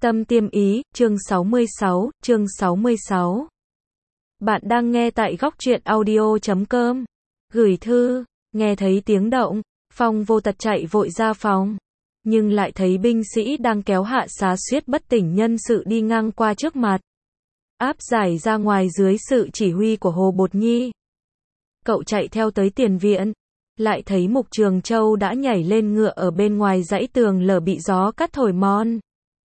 Tâm Tiêm Ý, chương 66. Bạn đang nghe tại góc truyện audio.com. Gửi thư, nghe thấy tiếng động, Phong Vô Tật chạy vội ra phòng. Nhưng lại thấy binh sĩ đang kéo Hạ Xá Suyết bất tỉnh nhân sự đi ngang qua trước mặt. Áp giải ra ngoài dưới sự chỉ huy của Hồ Bột Nhi. Cậu chạy theo tới tiền viện. Lại thấy Mục Trường Châu đã nhảy lên ngựa ở bên ngoài dãy tường lở bị gió cắt thổi mòn.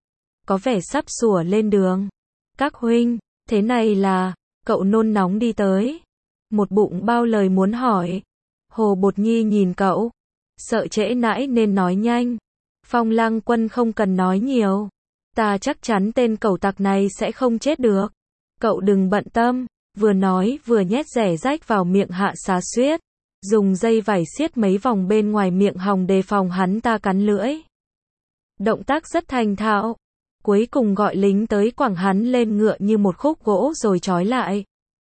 Có vẻ sắp sủa lên đường. Các huynh, thế này là, cậu nôn nóng đi tới. Một bụng bao lời muốn hỏi. Hồ Bột Nhi nhìn cậu. Sợ trễ nãi nên nói nhanh. Phong Lang Quân không cần nói nhiều. Ta chắc chắn tên cẩu tặc này sẽ không chết được. Cậu đừng bận tâm. Vừa nói vừa nhét rẻ rách vào miệng Hạ Xá Suyết. Dùng dây vải siết mấy vòng bên ngoài miệng hòng đề phòng hắn ta cắn lưỡi. Động tác rất thành thạo. Cuối cùng gọi lính tới quẳng hắn lên ngựa như một khúc gỗ rồi trói lại.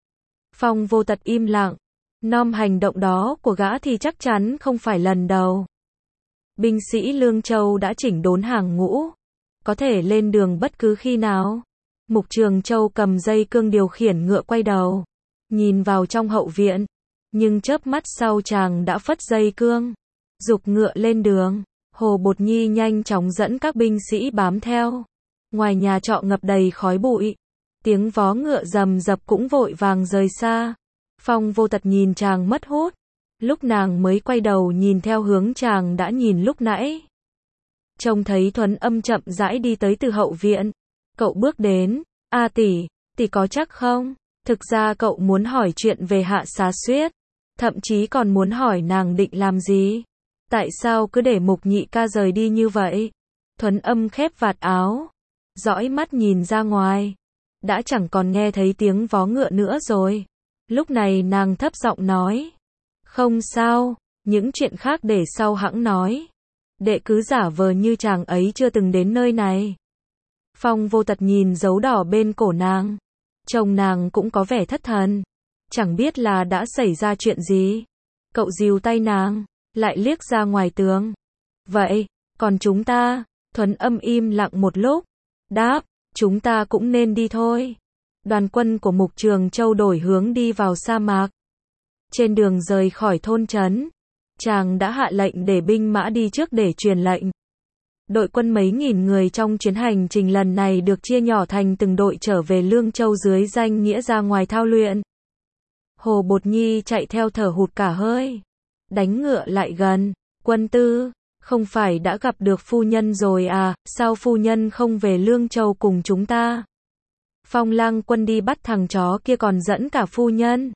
Phong Vô Tật im lặng. Nom hành động đó của gã thì chắc chắn không phải lần đầu. Binh sĩ Lương Châu đã chỉnh đốn hàng ngũ. Có thể lên đường bất cứ khi nào. Mục Trường Châu cầm dây cương điều khiển ngựa quay đầu. Nhìn vào trong hậu viện. Nhưng chớp mắt sau chàng đã phất dây cương. Giục ngựa lên đường. Hồ Bột Nhi nhanh chóng dẫn các binh sĩ bám theo. Ngoài nhà trọ ngập đầy khói bụi. Tiếng vó ngựa rầm rập cũng vội vàng rời xa. Phong Vô Tật nhìn chàng mất hút. Lúc nàng mới quay đầu nhìn theo hướng chàng đã nhìn lúc nãy. Trông thấy Thuấn Âm chậm rãi đi tới từ hậu viện. Cậu bước đến. A tỷ, tỷ có chắc không? Thực ra cậu muốn hỏi chuyện về Hạ Xá Suyết. Thậm chí còn muốn hỏi nàng định làm gì? Tại sao cứ để Mục nhị ca rời đi như vậy? Thuấn Âm khép vạt áo. Dõi mắt nhìn ra ngoài. Đã chẳng còn nghe thấy tiếng vó ngựa nữa rồi. Lúc này nàng thấp giọng nói. Không sao, những chuyện khác để sau hẵng nói. Đệ cứ giả vờ như chàng ấy chưa từng đến nơi này. Phong Vô Tật nhìn dấu đỏ bên cổ nàng. Chồng nàng cũng có vẻ thất thần. Chẳng biết là đã xảy ra chuyện gì. Cậu dìu tay nàng, lại liếc ra ngoài tường. Vậy, còn chúng ta? Thuấn Âm im lặng một lúc. Đáp, chúng ta cũng nên đi thôi. Đoàn quân của Mục Trường Châu đổi hướng đi vào sa mạc. Trên đường rời khỏi thôn trấn, chàng đã hạ lệnh để binh mã đi trước để truyền lệnh. Đội quân mấy nghìn người trong chuyến hành trình lần này được chia nhỏ thành từng đội trở về Lương Châu dưới danh nghĩa ra ngoài thao luyện. Hồ Bột Nhi chạy theo thở hụt cả hơi. Đánh ngựa lại gần. Quân tư, không phải đã gặp được phu nhân rồi à, sao phu nhân không về Lương Châu cùng chúng ta? Phong Lang Quân đi bắt thằng chó kia còn dẫn cả phu nhân.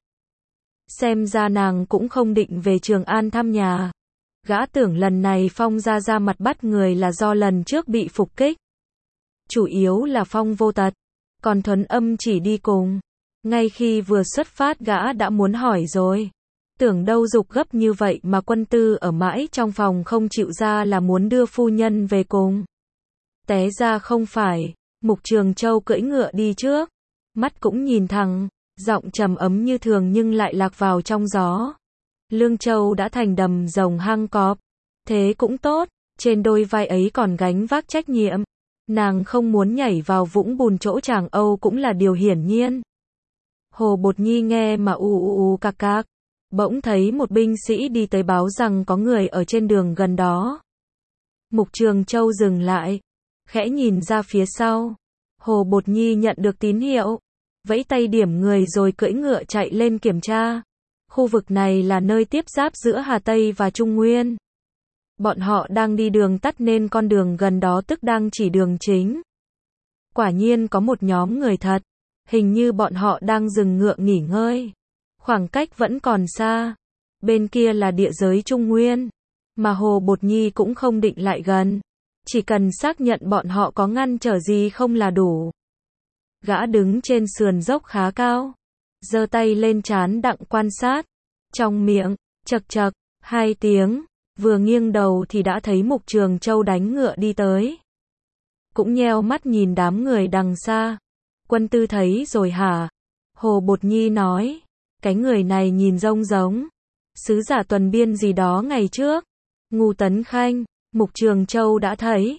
Xem ra nàng cũng không định về Trường An thăm nhà. Gã tưởng lần này Phong ra mặt bắt người là do lần trước bị phục kích. Chủ yếu là Phong Vô Tật. Còn Thuấn Âm chỉ đi cùng. Ngay khi vừa xuất phát gã đã muốn hỏi rồi. Tưởng đâu giục gấp như vậy mà quân tư ở mãi trong phòng không chịu ra là muốn đưa phu nhân về cùng. Té ra không phải. Mục Trường Châu cưỡi ngựa đi trước. Mắt cũng nhìn thẳng. Giọng trầm ấm như thường nhưng lại lạc vào trong gió. Lương Châu đã thành đầm rồng hang cọp. Thế cũng tốt. Trên đôi vai ấy còn gánh vác trách nhiệm. Nàng không muốn nhảy vào vũng bùn chỗ chàng Âu cũng là điều hiển nhiên. Hồ Bột Nhi nghe mà cạc cạc. Bỗng thấy một binh sĩ đi tới báo rằng có người ở trên đường gần đó. Mục Trường Châu dừng lại. Khẽ nhìn ra phía sau. Hồ Bột Nhi nhận được tín hiệu. Vẫy tay điểm người rồi cưỡi ngựa chạy lên kiểm tra. Khu vực này là nơi tiếp giáp giữa Hà Tây và Trung Nguyên. Bọn họ đang đi đường tắt nên con đường gần đó tức đang chỉ đường chính. Quả nhiên có một nhóm người thật. Hình như bọn họ đang dừng ngựa nghỉ ngơi. Khoảng cách vẫn còn xa. Bên kia là địa giới Trung Nguyên. Mà Hồ Bột Nhi cũng không định lại gần. Chỉ cần xác nhận bọn họ có ngăn trở gì không là đủ. Gã đứng trên sườn dốc khá cao. Giơ tay lên trán đặng quan sát. Trong miệng, chậc chậc, 2 tiếng. Vừa nghiêng đầu thì đã thấy Mục Trường Châu đánh ngựa đi tới. Cũng nheo mắt nhìn đám người đằng xa. Quân tư thấy rồi hả? Hồ Bột Nhi nói. Cái người này nhìn giống sứ giả tuần biên gì đó ngày trước. Ngu Tấn Khanh. Mục Trường Châu đã thấy.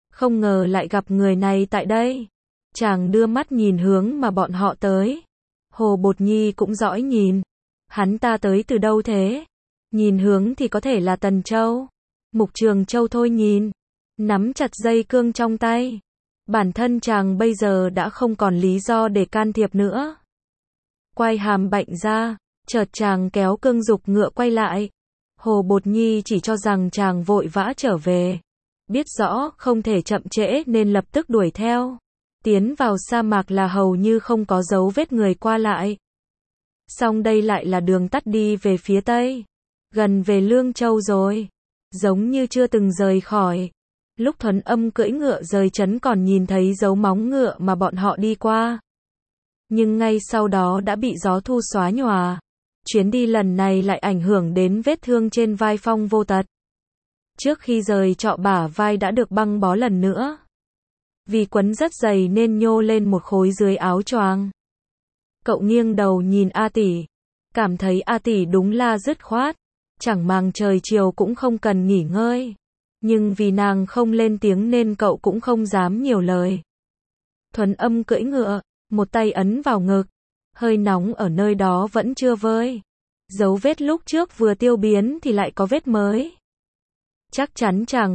Không ngờ lại gặp người này tại đây. Chàng đưa mắt nhìn hướng mà bọn họ tới. Hồ Bột Nhi cũng dõi nhìn. Hắn ta tới từ đâu thế? Nhìn hướng thì có thể là Tần Châu. Mục Trường Châu thôi nhìn. Nắm chặt dây cương trong tay. Bản thân chàng bây giờ đã không còn lý do để can thiệp nữa. Quay hàm bệnh ra, chợt chàng kéo cương dục ngựa quay lại. Hồ Bột Nhi chỉ cho rằng chàng vội vã trở về. Biết rõ không thể chậm trễ nên lập tức đuổi theo. Tiến vào sa mạc là hầu như không có dấu vết người qua lại. Song đây lại là đường tắt đi về phía tây. Gần về Lương Châu rồi. Giống như chưa từng rời khỏi. Lúc Thuấn Âm cưỡi ngựa rời trấn còn nhìn thấy dấu móng ngựa mà bọn họ đi qua. Nhưng ngay sau đó đã bị gió thu xóa nhòa. Chuyến đi lần này lại ảnh hưởng đến vết thương trên vai Phong Vô Tật. Trước khi rời trọ bả vai đã được băng bó lần nữa. Vì quấn rất dày nên nhô lên một khối dưới áo choàng. Cậu nghiêng đầu nhìn A Tỷ. Cảm thấy A Tỷ đúng là dứt khoát. Chẳng màng trời chiều cũng không cần nghỉ ngơi. Nhưng vì nàng không lên tiếng nên cậu cũng không dám nhiều lời. Thuấn Âm cưỡi ngựa, một tay ấn vào ngực. Hơi nóng ở nơi đó vẫn chưa vơi. Dấu vết lúc trước vừa tiêu biến thì lại có vết mới. Chắc chắn chàng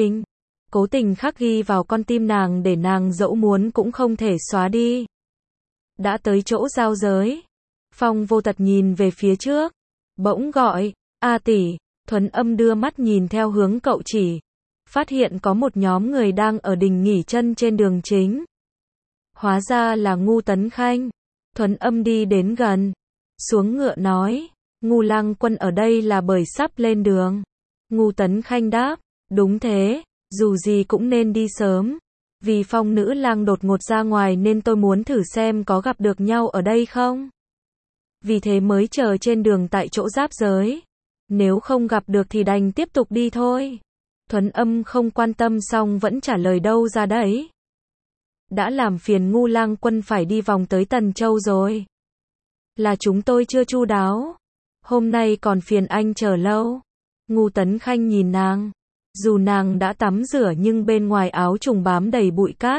cố tình khắc ghi vào con tim nàng để nàng dẫu muốn cũng không thể xóa đi. Đã tới chỗ giao giới. Phong Vô Tật nhìn về phía trước. Bỗng gọi, A Tỷ. Thuấn Âm đưa mắt nhìn theo hướng cậu chỉ. Phát hiện có một nhóm người đang ở đình nghỉ chân trên đường chính. Hóa ra là Ngu Tấn Khanh. Thuấn Âm đi đến gần. Xuống ngựa nói. Ngu lang quân ở đây là bởi sắp lên đường. Ngu Tấn Khanh đáp. Đúng thế, dù gì cũng nên đi sớm. Vì Phong nữ lang đột ngột ra ngoài nên tôi muốn thử xem có gặp được nhau ở đây không. Vì thế mới chờ trên đường tại chỗ giáp giới. Nếu không gặp được thì đành tiếp tục đi thôi. Thuấn Âm không quan tâm xong vẫn trả lời đâu ra đấy. Đã làm phiền Ngu lang quân phải đi vòng tới Tần Châu rồi. Là chúng tôi chưa chu đáo. Hôm nay còn phiền anh chờ lâu. Ngu Tấn Khanh nhìn nàng. Dù nàng đã tắm rửa nhưng bên ngoài áo trùng bám đầy bụi cát.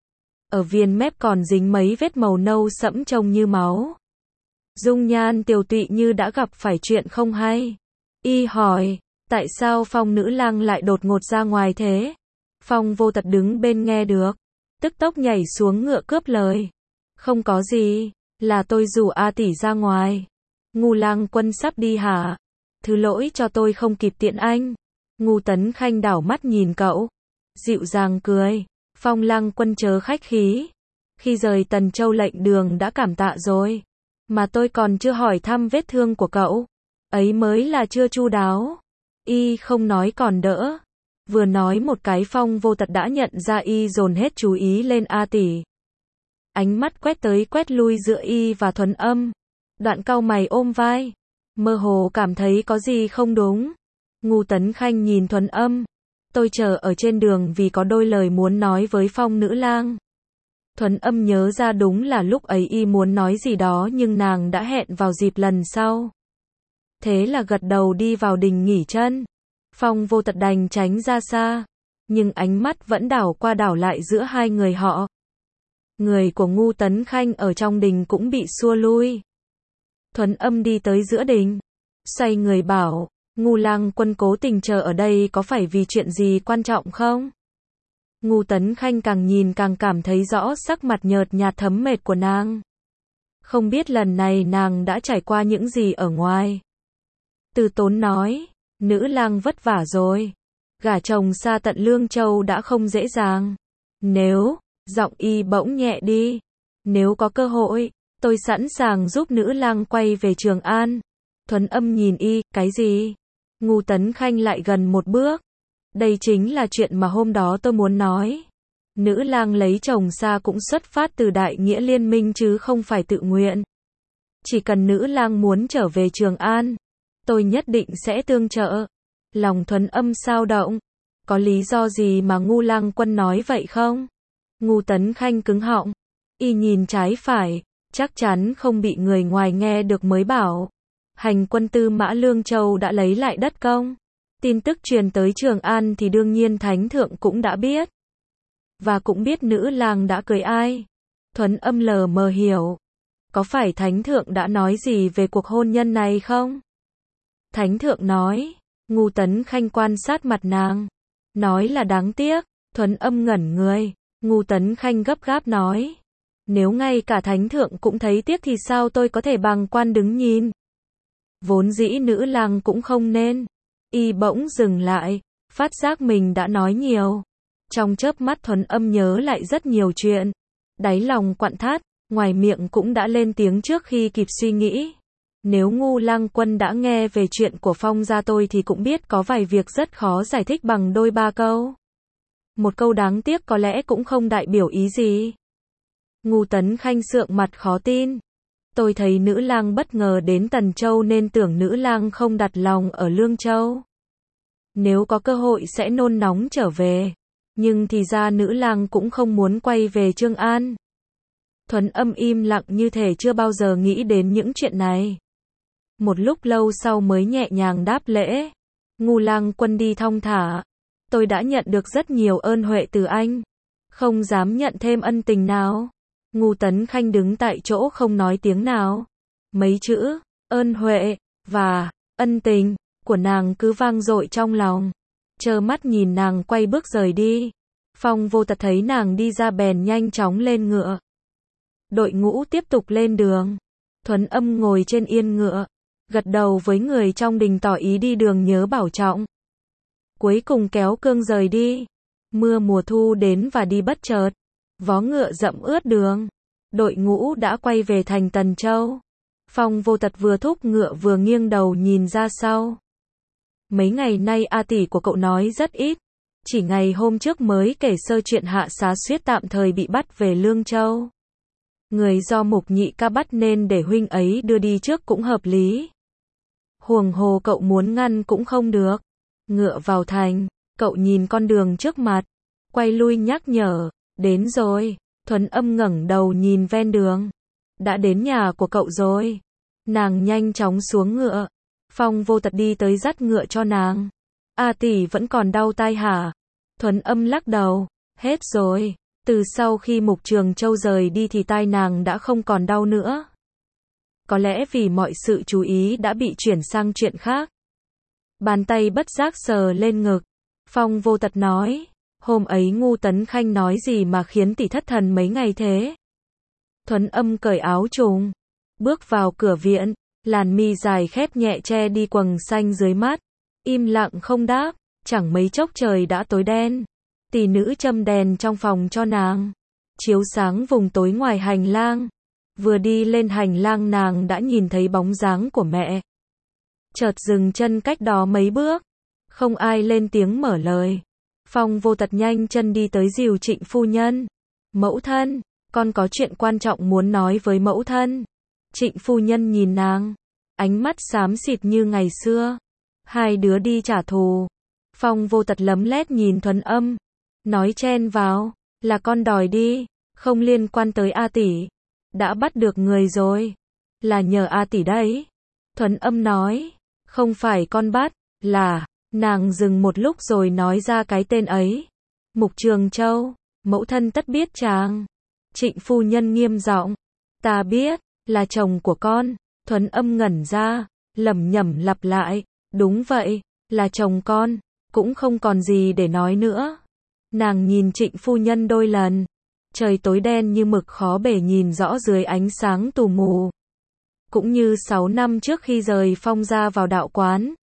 Ở viền mép còn dính mấy vết màu nâu sẫm trông như máu. Dung nhan tiều tụy như đã gặp phải chuyện không hay. Y hỏi, tại sao Phong nữ lang lại đột ngột ra ngoài thế? Phong Vô Tật đứng bên nghe được. Tức tốc nhảy xuống ngựa cướp lời. Không có gì, là tôi rủ A Tỷ ra ngoài. Ngu lang quân sắp đi hả? Thứ lỗi cho tôi không kịp tiện anh. Ngu Tấn Khanh đảo mắt nhìn cậu. Dịu dàng cười. Phong lang quân chớ khách khí. Khi rời Tần Châu lệnh đường đã cảm tạ rồi. Mà tôi còn chưa hỏi thăm vết thương của cậu. Ấy mới là chưa chu đáo. Y không nói còn đỡ. Vừa nói một cái Phong Vô Tật đã nhận ra y dồn hết chú ý lên A Tỷ. Ánh mắt quét tới quét lui giữa y và Thuấn Âm. Đoạn cau mày ôm vai. Mơ hồ cảm thấy có gì không đúng. Ngu Tấn Khanh nhìn Thuấn Âm. Tôi chờ ở trên đường vì có đôi lời muốn nói với Phong nữ lang. Thuấn Âm nhớ ra đúng là lúc ấy y muốn nói gì đó nhưng nàng đã hẹn vào dịp lần sau. Thế là gật đầu đi vào đình nghỉ chân. Phong Vô Tật đành tránh ra xa. Nhưng ánh mắt vẫn đảo qua đảo lại giữa hai người họ. Người của Ngu Tấn Khanh ở trong đình cũng bị xua lui. Thuấn Âm đi tới giữa đình. Xoay người bảo, Ngu lang quân cố tình chờ ở đây có phải vì chuyện gì quan trọng không? Ngu Tấn Khanh càng nhìn càng cảm thấy rõ sắc mặt nhợt nhạt thấm mệt của nàng. Không biết lần này nàng đã trải qua những gì ở ngoài. Từ Tốn nói, nữ lang vất vả rồi. Gả chồng xa tận Lương Châu đã không dễ dàng. Nếu, giọng y bỗng nhẹ đi. Nếu có cơ hội, tôi sẵn sàng giúp nữ lang quay về Trường An. Thuấn Âm nhìn y, cái gì? Ngu Tấn Khanh lại gần một bước. Đây chính là chuyện mà hôm đó tôi muốn nói. Nữ lang lấy chồng xa cũng xuất phát từ đại nghĩa liên minh chứ không phải tự nguyện. Chỉ cần nữ lang muốn trở về Trường An, tôi nhất định sẽ tương trợ. Lòng Thuấn Âm sao động. Có lý do gì mà Ngu lang quân nói vậy không? Ngu Tấn Khanh cứng họng. Y nhìn trái phải, chắc chắn không bị người ngoài nghe được mới bảo. Hành quân Tư Mã Lương Châu đã lấy lại đất công. Tin tức truyền tới Trường An thì đương nhiên Thánh Thượng cũng đã biết. và cũng biết nữ lang đã cưới ai. Thuấn Âm lờ mờ hiểu. Có phải Thánh Thượng đã nói gì về cuộc hôn nhân này không? Thánh Thượng nói. Ngu Tấn Khanh quan sát mặt nàng. Nói là đáng tiếc. Thuấn Âm ngẩn người. Ngu Tấn Khanh gấp gáp nói. Nếu ngay cả Thánh Thượng cũng thấy tiếc thì sao tôi có thể bàng quan đứng nhìn? Vốn dĩ nữ lang cũng không nên. Y bỗng dừng lại, phát giác mình đã nói nhiều. Trong chớp mắt Thuấn Âm nhớ lại rất nhiều chuyện. Đáy lòng quặn thắt, ngoài miệng cũng đã lên tiếng trước khi kịp suy nghĩ. Nếu Ngu Lang Quân đã nghe về chuyện của Phong gia tôi thì cũng biết có vài việc rất khó giải thích bằng đôi ba câu. Một câu đáng tiếc có lẽ cũng không đại biểu ý gì. Ngu Tấn Khanh sượng mặt khó tin. Tôi thấy nữ lang bất ngờ đến Tần Châu nên tưởng nữ lang không đặt lòng ở Lương Châu. Nếu có cơ hội sẽ nôn nóng trở về. Nhưng thì ra nữ lang cũng không muốn quay về Chương An. Thuấn Âm im lặng như thể chưa bao giờ nghĩ đến những chuyện này. Một lúc lâu sau mới nhẹ nhàng đáp lễ. Ngu Lang Quân đi thong thả. Tôi đã nhận được rất nhiều ơn huệ từ anh. Không dám nhận thêm ân tình nào. Ngu Tấn Khanh đứng tại chỗ không nói tiếng nào. Mấy chữ, ơn huệ, và, ân tình, của nàng cứ vang dội trong lòng. Trơ mắt nhìn nàng quay bước rời đi. Phong Vô Tật thấy nàng đi ra bèn nhanh chóng lên ngựa. Đội ngũ tiếp tục lên đường. Thuấn Âm ngồi trên yên ngựa. Gật đầu với người trong đình tỏ ý đi đường nhớ bảo trọng. Cuối cùng kéo cương rời đi. Mưa mùa thu đến và đi bất chợt. Vó ngựa dẫm ướt đường. Đội ngũ đã quay về thành Tần Châu. Phong Vô Tật vừa thúc ngựa vừa nghiêng đầu nhìn ra sau. Mấy ngày nay A tỷ của cậu nói rất ít. Chỉ ngày hôm trước mới kể sơ chuyện Hạ Xá Suyết tạm thời bị bắt về Lương Châu. Người do Mục Nhị Ca bắt nên để huynh ấy đưa đi trước cũng hợp lý. Huống hồ cậu muốn ngăn cũng không được. Ngựa vào thành, cậu nhìn con đường trước mặt. Quay lui nhắc nhở. Đến rồi. Thuấn Âm ngẩng đầu nhìn ven đường. Đã đến nhà của cậu rồi. Nàng nhanh chóng xuống ngựa. Phong Vô Tật đi tới dắt ngựa cho nàng. A tỷ vẫn còn đau tai hả? Thuấn Âm lắc đầu. Hết rồi. Từ sau khi Mục Trường Châu rời đi thì tai nàng đã không còn đau nữa. Có lẽ vì mọi sự chú ý đã bị chuyển sang chuyện khác. Bàn tay bất giác sờ lên ngực. Phong Vô Tật nói. Hôm ấy Ngu Tấn Khanh nói gì mà khiến tỷ thất thần mấy ngày thế? Thuấn Âm cởi áo trùng. Bước vào cửa viện. Làn mi dài khép nhẹ che đi quầng xanh dưới mắt. Im lặng không đáp. Chẳng mấy chốc trời đã tối đen. Tỷ nữ châm đèn trong phòng cho nàng. Chiếu sáng vùng tối ngoài hành lang. Vừa đi lên hành lang nàng đã nhìn thấy bóng dáng của mẹ. Chợt dừng chân cách đó mấy bước. Không ai lên tiếng mở lời. Phong Vô Tật nhanh chân đi tới dìu Trịnh phu nhân. Mẫu thân, con có chuyện quan trọng muốn nói với mẫu thân. Trịnh phu nhân nhìn nàng. Ánh mắt xám xịt như ngày xưa. Hai đứa đi trả thù. Phong Vô Tật lấm lét nhìn Thuấn Âm. Nói chen vào. Là con đòi đi. Không liên quan tới A tỷ. Đã bắt được người rồi. Là nhờ A tỷ đấy. Thuấn Âm nói. Không phải con bắt. Là. Nàng dừng một lúc rồi nói ra cái tên ấy. Mục Trường Châu. Mẫu thân tất biết chàng. Trịnh phu nhân nghiêm giọng. Ta biết. Là chồng của con. Thuấn Âm ngẩn ra. Lẩm nhẩm lặp lại. Đúng vậy. Là chồng con. Cũng không còn gì để nói nữa. Nàng nhìn Trịnh phu nhân đôi lần. Trời tối đen như mực khó bể nhìn rõ dưới ánh sáng tù mù. Cũng như 6 năm trước khi rời Phong gia vào đạo quán.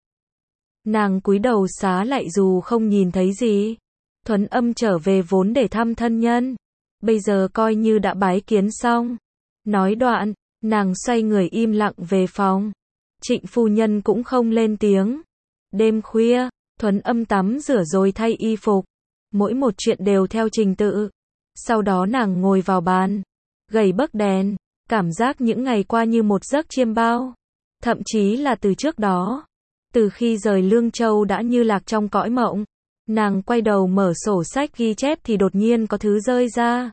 Nàng cúi đầu xá lại dù không nhìn thấy gì. Thuấn Âm trở về vốn để thăm thân nhân. Bây giờ coi như đã bái kiến xong. Nói đoạn, nàng xoay người im lặng về phòng. Trịnh phu nhân cũng không lên tiếng. Đêm khuya, Thuấn Âm tắm rửa rồi thay y phục. Mỗi một chuyện đều theo trình tự. Sau đó nàng ngồi vào bàn. Gầy bấc đèn. Cảm giác những ngày qua như một giấc chiêm bao. Thậm chí là từ trước đó. Từ khi rời Lương Châu đã như lạc trong cõi mộng. Nàng quay đầu mở sổ sách ghi chép thì đột nhiên có thứ rơi ra.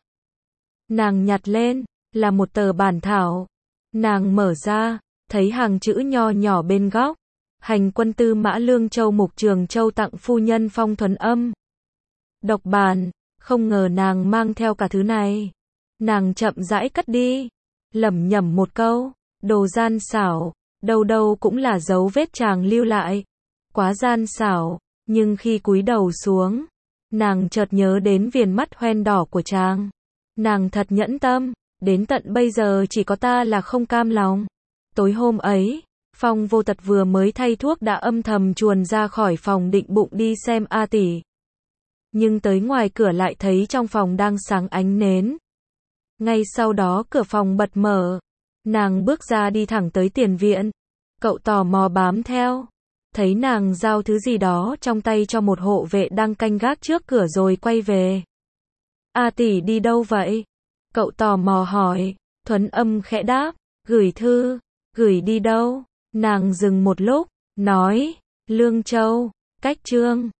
Nàng nhặt lên. Là một tờ bản thảo. Nàng mở ra. Thấy hàng chữ nho nhỏ bên góc. Hành quân Tư Mã Lương Châu Mục Trường Châu tặng phu nhân Phong Thuấn Âm. Độc bản. Không ngờ nàng mang theo cả thứ này. Nàng chậm rãi cất đi, lẩm nhẩm một câu, đồ gian xảo, đâu đâu cũng là dấu vết chàng lưu lại. Quá gian xảo, nhưng khi cúi đầu xuống, nàng chợt nhớ đến viền mắt hoen đỏ của chàng. Nàng thật nhẫn tâm, đến tận bây giờ chỉ có ta là không cam lòng. Tối hôm ấy, Phong Vô Tật vừa mới thay thuốc đã âm thầm chuồn ra khỏi phòng định bụng đi xem A tỷ. Nhưng tới ngoài cửa lại thấy trong phòng đang sáng ánh nến. Ngay sau đó cửa phòng bật mở. Nàng bước ra đi thẳng tới tiền viện. Cậu tò mò bám theo. Thấy nàng giao thứ gì đó trong tay cho một hộ vệ đang canh gác trước cửa rồi quay về. A tỷ đi đâu vậy? Cậu tò mò hỏi. Thuấn Âm khẽ đáp. Gửi thư. Gửi đi đâu? Nàng dừng một lúc, nói. Lương Châu, Cách Trương.